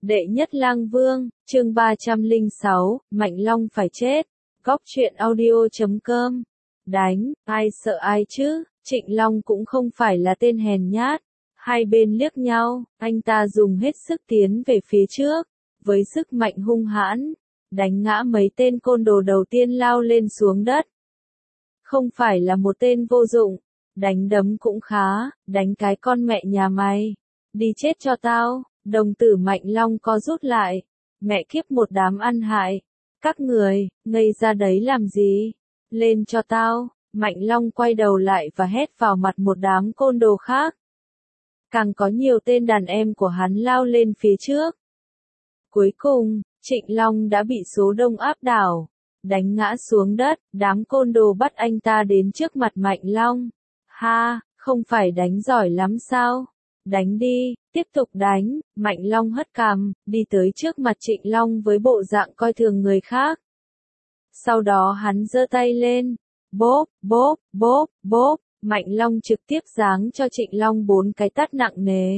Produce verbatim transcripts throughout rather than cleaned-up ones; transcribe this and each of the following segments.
Đệ nhất lang vương, chương ba trăm lẻ sáu, Mạnh Long phải chết. Góc truyện audio chấm com. Đánh, ai sợ ai chứ, Trịnh Long cũng không phải là tên hèn nhát. Hai bên liếc nhau, anh ta dùng hết sức tiến về phía trước, với sức mạnh hung hãn, đánh ngã mấy tên côn đồ đầu tiên lao lên xuống đất. Không phải là một tên vô dụng, đánh đấm cũng khá, đánh cái con mẹ nhà mày. Đi chết cho tao. Đồng tử Mạnh Long co rút lại. Mẹ kiếp một đám ăn hại. Các người, ngây ra đấy làm gì? Lên cho tao. Mạnh Long quay đầu lại và hét vào mặt một đám côn đồ khác. Càng có nhiều tên đàn em của hắn lao lên phía trước. Cuối cùng, Trịnh Long đã bị số đông áp đảo. Đánh ngã xuống đất, đám côn đồ bắt anh ta đến trước mặt Mạnh Long. Ha, không phải đánh giỏi lắm sao? Đánh đi, tiếp tục đánh. Mạnh Long hất cằm, đi tới trước mặt Trịnh Long với bộ dạng coi thường người khác. Sau đó hắn giơ tay lên. Bốp, bốp, bốp, bốp. Mạnh Long trực tiếp giáng cho Trịnh Long bốn cái tát nặng nề.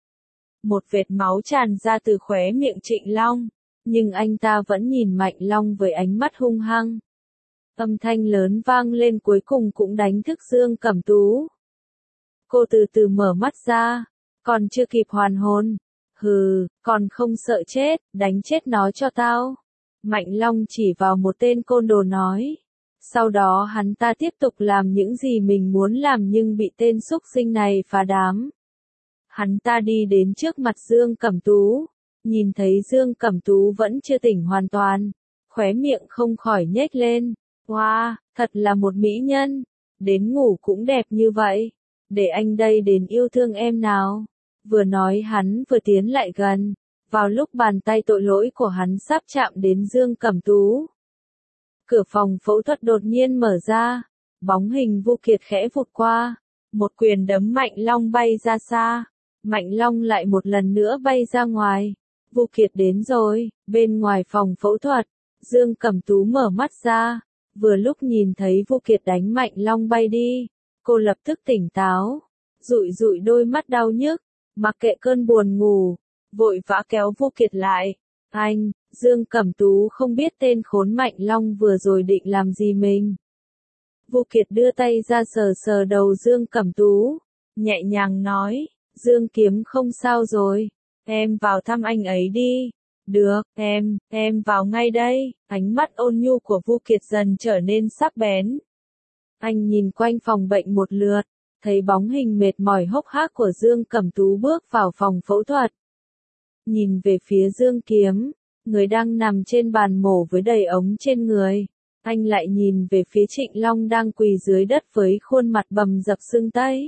Một vệt máu tràn ra từ khóe miệng Trịnh Long. Nhưng anh ta vẫn nhìn Mạnh Long với ánh mắt hung hăng. Âm thanh lớn vang lên cuối cùng cũng đánh thức Dương Cẩm Tú. Cô từ từ mở mắt ra. Còn chưa kịp hoàn hồn. Hừ, còn không sợ chết, đánh chết nó cho tao. Mạnh Long chỉ vào một tên côn đồ nói. Sau đó hắn ta tiếp tục làm những gì mình muốn làm nhưng bị tên xúc sinh này phá đám. Hắn ta đi đến trước mặt Dương Cẩm Tú. Nhìn thấy Dương Cẩm Tú vẫn chưa tỉnh hoàn toàn. Khóe miệng không khỏi nhếch lên. Wow, thật là một mỹ nhân. Đến ngủ cũng đẹp như vậy. Để anh đây đến yêu thương em nào. Vừa nói hắn vừa tiến lại gần. Vào lúc bàn tay tội lỗi của hắn sắp chạm đến Dương Cẩm Tú. Cửa phòng phẫu thuật đột nhiên mở ra. Bóng hình Vu Kiệt khẽ vụt qua. Một quyền đấm Mạnh Long bay ra xa. Mạnh Long lại một lần nữa bay ra ngoài. Vu Kiệt đến rồi. Bên ngoài phòng phẫu thuật, Dương Cẩm Tú mở mắt ra. Vừa lúc nhìn thấy Vu Kiệt đánh Mạnh Long bay đi. Cô lập tức tỉnh táo. Dụi dụi đôi mắt đau nhức. Mặc kệ cơn buồn ngủ, vội vã kéo Vu Kiệt lại. Anh, Dương Cẩm Tú không biết tên khốn Mạnh Long vừa rồi định làm gì mình. Vu Kiệt đưa tay ra sờ sờ đầu Dương Cẩm Tú, nhẹ nhàng nói, Dương Kiếm không sao rồi, em vào thăm anh ấy đi. Được, em, em vào ngay đây. Ánh mắt ôn nhu của Vu Kiệt dần trở nên sắc bén. Anh nhìn quanh phòng bệnh một lượt. Thấy bóng hình mệt mỏi hốc hác của Dương Cẩm Tú bước vào phòng phẫu thuật. Nhìn về phía Dương Kiếm, người đang nằm trên bàn mổ với đầy ống trên người. Anh lại nhìn về phía Trịnh Long đang quỳ dưới đất với khuôn mặt bầm dập sưng tấy.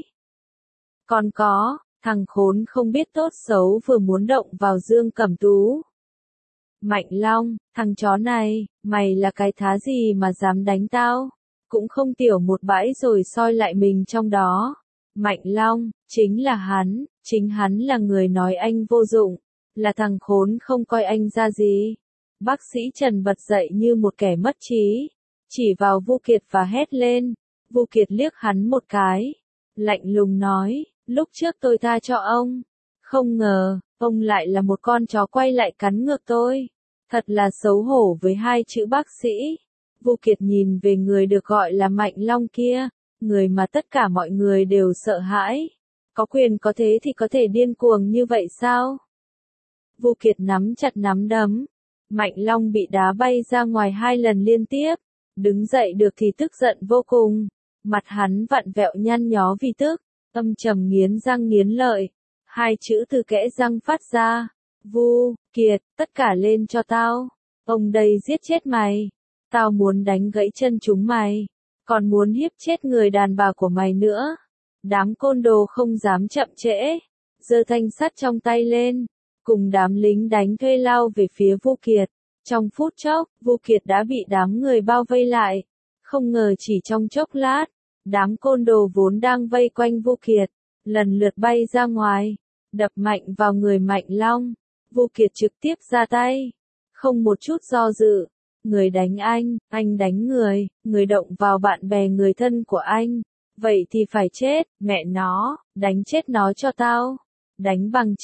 Còn có, thằng khốn không biết tốt xấu vừa muốn động vào Dương Cẩm Tú. Mạnh Long, thằng chó này, mày là cái thá gì mà dám đánh tao? Cũng không tiểu một bãi rồi soi lại mình trong đó. Mạnh Long, chính là hắn, chính hắn là người nói anh vô dụng, là thằng khốn không coi anh ra gì. Bác sĩ Trần bật dậy như một kẻ mất trí, chỉ vào Vu Kiệt và hét lên. Vu Kiệt liếc hắn một cái, lạnh lùng nói, lúc trước tôi tha cho ông, không ngờ, ông lại là một con chó quay lại cắn ngược tôi. Thật là xấu hổ với hai chữ bác sĩ. Vu Kiệt nhìn về người được gọi là Mạnh Long kia, người mà tất cả mọi người đều sợ hãi. Có quyền có thế thì có thể điên cuồng như vậy sao? Vu Kiệt nắm chặt nắm đấm. Mạnh Long bị đá bay ra ngoài hai lần liên tiếp. Đứng dậy được thì tức giận vô cùng. Mặt hắn vặn vẹo nhăn nhó vì tức, âm trầm nghiến răng nghiến lợi. Hai chữ từ kẽ răng phát ra. Vu Kiệt, tất cả lên cho tao. Ông đây giết chết mày. Tao muốn đánh gãy chân chúng mày, còn muốn hiếp chết người đàn bà của mày nữa. Đám côn đồ không dám chậm trễ, giơ thanh sắt trong tay lên, cùng đám lính đánh thuê lao về phía Vu Kiệt. Trong phút chốc, Vu Kiệt đã bị đám người bao vây lại. Không ngờ chỉ trong chốc lát, đám côn đồ vốn đang vây quanh Vu Kiệt, lần lượt bay ra ngoài, đập mạnh vào người Mạnh Long. Vu Kiệt trực tiếp ra tay, không một chút do dự. Người đánh anh, anh đánh người, người động vào bạn bè người thân của anh. Vậy thì phải chết, mẹ nó, đánh chết nó cho tao. Đánh bằng chết,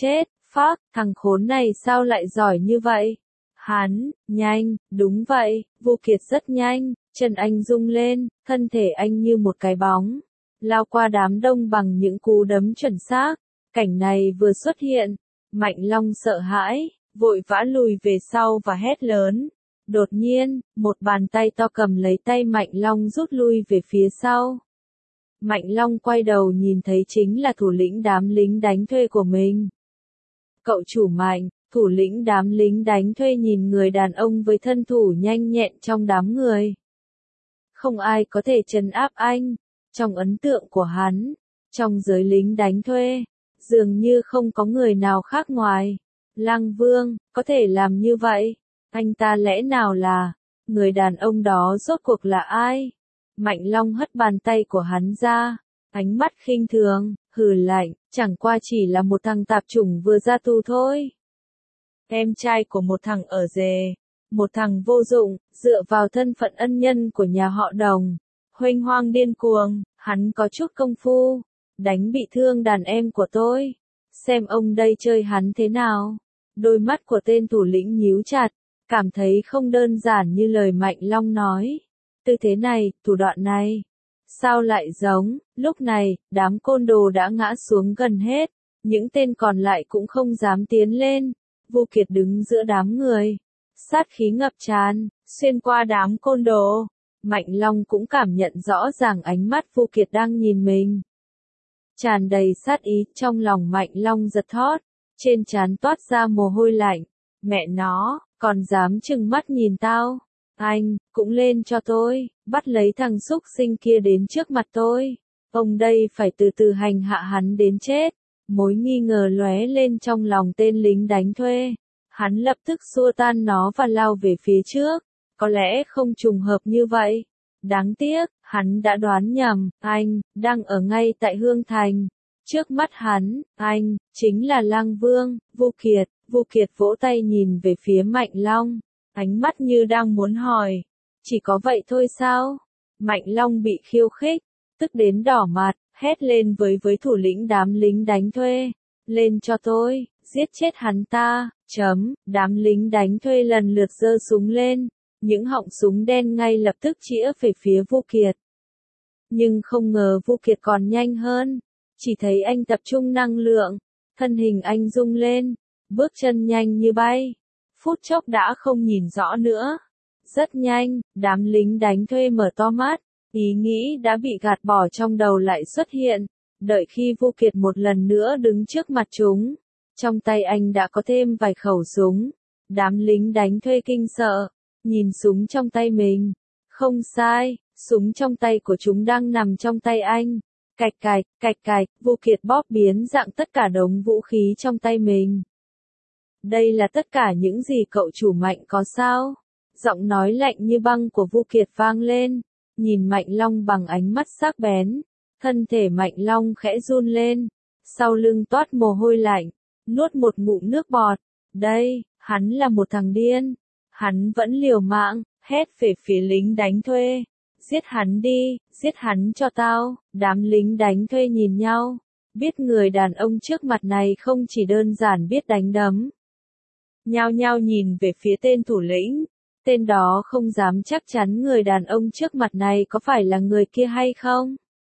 phác, thằng khốn này sao lại giỏi như vậy? Hắn, nhanh, đúng vậy, Vu Kiệt rất nhanh, chân anh rung lên, thân thể anh như một cái bóng, lao qua đám đông bằng những cú đấm chuẩn xác. Cảnh này vừa xuất hiện, Mạnh Long sợ hãi, vội vã lùi về sau và hét lớn. Đột nhiên, một bàn tay to cầm lấy tay Mạnh Long rút lui về phía sau. Mạnh Long quay đầu nhìn thấy chính là thủ lĩnh đám lính đánh thuê của mình. Cậu chủ Mạnh, thủ lĩnh đám lính đánh thuê nhìn người đàn ông với thân thủ nhanh nhẹn trong đám người. Không ai có thể trấn áp anh, trong ấn tượng của hắn, trong giới lính đánh thuê, dường như không có người nào khác ngoài. Lăng Vương, có thể làm như vậy, anh ta lẽ nào là, người đàn ông đó rốt cuộc là ai? Mạnh Long hất bàn tay của hắn ra, ánh mắt khinh thường, hừ lạnh, chẳng qua chỉ là một thằng tạp chủng vừa ra tù thôi. Em trai của một thằng ở rề, một thằng vô dụng, dựa vào thân phận ân nhân của nhà họ Đồng, huênh hoang điên cuồng, hắn có chút công phu, đánh bị thương đàn em của tôi. Xem ông đây chơi hắn thế nào. Đôi mắt của tên thủ lĩnh nhíu chặt, cảm thấy không đơn giản như lời Mạnh Long nói. Tư thế này, thủ đoạn này, sao lại giống? Lúc này, đám côn đồ đã ngã xuống gần hết, những tên còn lại cũng không dám tiến lên. Vu Kiệt đứng giữa đám người, sát khí ngập tràn, xuyên qua đám côn đồ. Mạnh Long cũng cảm nhận rõ ràng ánh mắt Vu Kiệt đang nhìn mình. Tràn đầy sát ý, trong lòng Mạnh Long giật thót, trên trán toát ra mồ hôi lạnh. Mẹ nó, còn dám trừng mắt nhìn tao? Anh, cũng lên cho tôi, bắt lấy thằng xúc sinh kia đến trước mặt tôi. Ông đây phải từ từ hành hạ hắn đến chết. Mối nghi ngờ lóe lên trong lòng tên lính đánh thuê. Hắn lập tức xua tan nó và lao về phía trước. Có lẽ không trùng hợp như vậy. Đáng tiếc, hắn đã đoán nhầm, anh, đang ở ngay tại Hương Thành. Trước mắt hắn, anh, chính là Lăng Vương, Vu Kiệt. Vu Kiệt vỗ tay nhìn về phía Mạnh Long, ánh mắt như đang muốn hỏi, chỉ có vậy thôi sao? Mạnh Long bị khiêu khích, tức đến đỏ mặt, hét lên với với thủ lĩnh đám lính đánh thuê, lên cho tôi, giết chết hắn ta, chấm, đám lính đánh thuê lần lượt giơ súng lên, những họng súng đen ngay lập tức chĩa về phía Vu Kiệt. Nhưng không ngờ Vu Kiệt còn nhanh hơn, chỉ thấy anh tập trung năng lượng, thân hình anh rung lên, bước chân nhanh như bay, phút chốc đã không nhìn rõ nữa. Rất nhanh, đám lính đánh thuê mở to mắt, ý nghĩ đã bị gạt bỏ trong đầu lại xuất hiện, đợi khi Vu Kiệt một lần nữa đứng trước mặt chúng, trong tay anh đã có thêm vài khẩu súng. Đám lính đánh thuê kinh sợ, nhìn súng trong tay mình, không sai, súng trong tay của chúng đang nằm trong tay anh. Cạch cạch, cạch cạch, Vu Kiệt bóp biến dạng tất cả đống vũ khí trong tay mình. Đây là tất cả những gì cậu chủ Mạnh có sao? Giọng nói lạnh như băng của Vu Kiệt vang lên, nhìn Mạnh Long bằng ánh mắt sắc bén. Thân thể Mạnh Long khẽ run lên, sau lưng toát mồ hôi lạnh, nuốt một ngụm nước bọt. Đây, hắn là một thằng điên. Hắn vẫn liều mạng, hét về phía lính đánh thuê. Giết hắn đi, giết hắn cho tao. Đám lính đánh thuê nhìn nhau, biết người đàn ông trước mặt này không chỉ đơn giản biết đánh đấm. Nhao nhao nhìn về phía tên thủ lĩnh, tên đó không dám chắc chắn người đàn ông trước mặt này có phải là người kia hay không.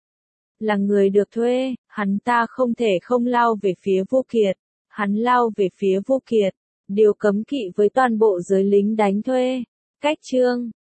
Là người được thuê, hắn ta không thể không lao về phía Vu Kiệt, hắn lao về phía Vu Kiệt, điều cấm kỵ với toàn bộ giới lính đánh thuê. Cách chương